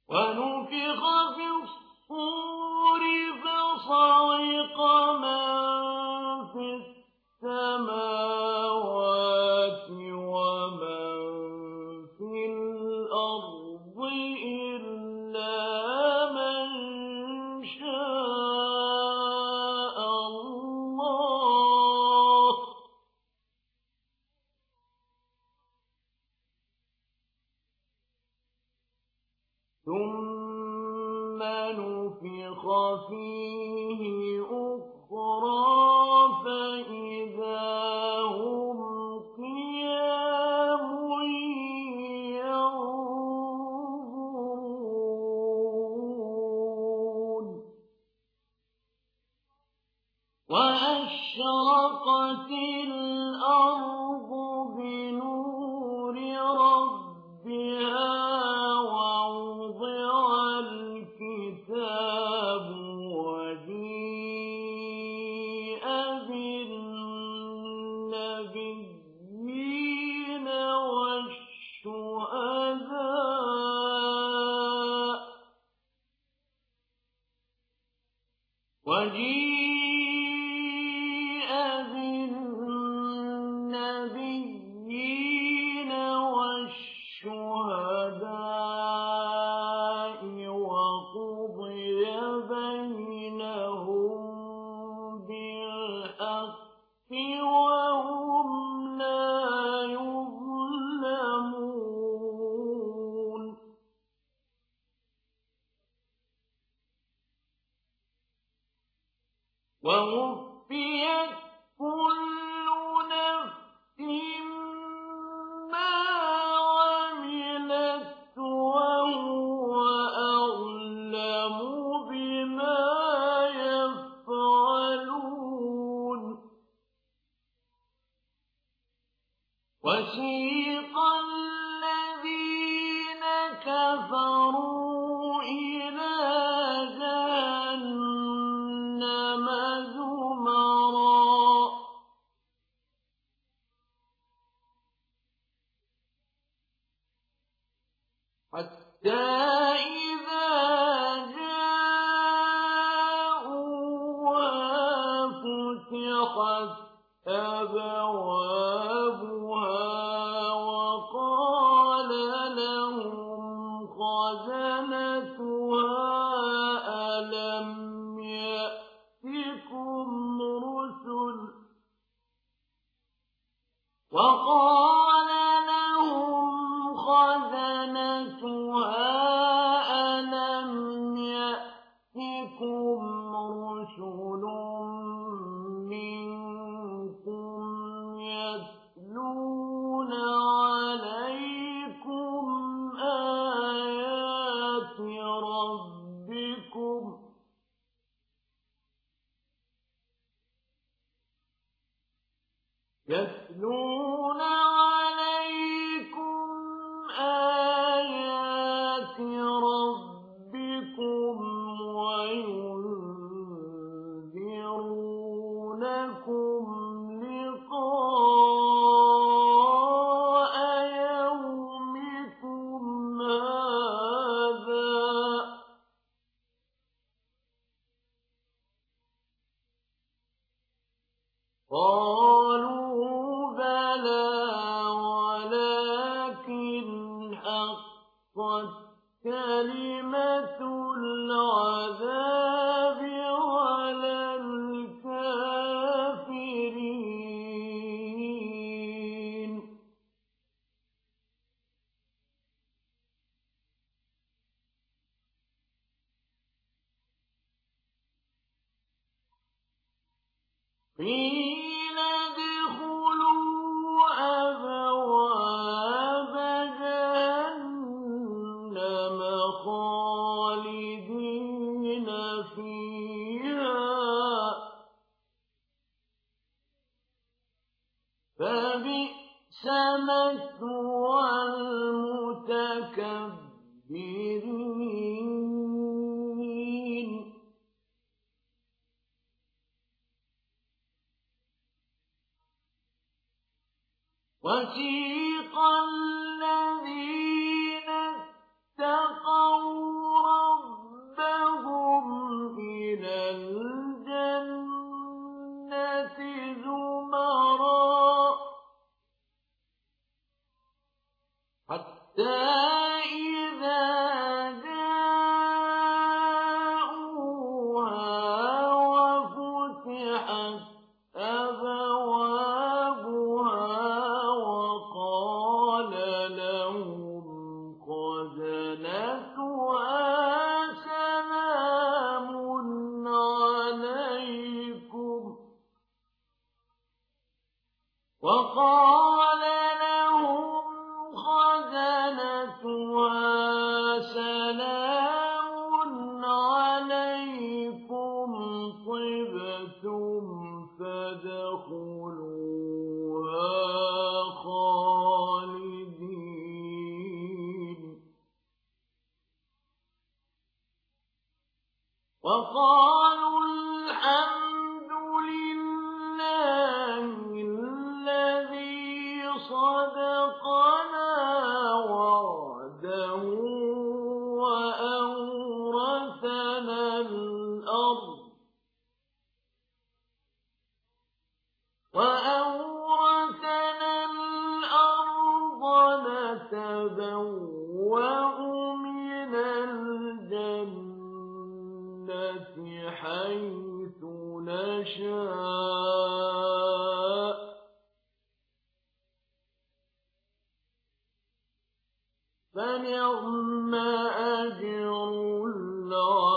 ونفخ في الصور فصعق من في السماوات ومن في الأرض إلا من شاء الله ثم نفخ فيه أخرى فإذا هم قيام ينظرون وأشرقت الأرض بنور ربها ووضع الكتاب وجيء بالنبيين والشهداء وقضي بينهم بالحق وهم لا يظلمون ووفيت كل نفس ما عملت وهو أعلم بما يفعلون وسيق الذين كفروا إلى جهنم زمرا حتى إذا جاءوها فتحت أبوابها وقال لهم خزنتها ألم يأتكم رسل وقال لهم خزنتها ألم يأتكم رسل منكم يتلون عليكم آيات ربكم يتلون عليكم آيات ربكم وينذرونكم لقاء يومكم هذا قالوا بلى ولكن حقت كلمة العذاب على الكافرين قيل ادخلوا أبواب جهنم خالدين فيها فبئس مثوى المتكبرين وسيق الذين اتقوا إذا جاءوها وفتحت أبوابها وقال لهم خزنتها سلام عليكم طبتم فادخلوها خالدين وقالوا الحمد لله الذي صدقنا وعده وأورثنا الأرض نتبوأ من الجنة حيث نشاء فنعم أجر العاملين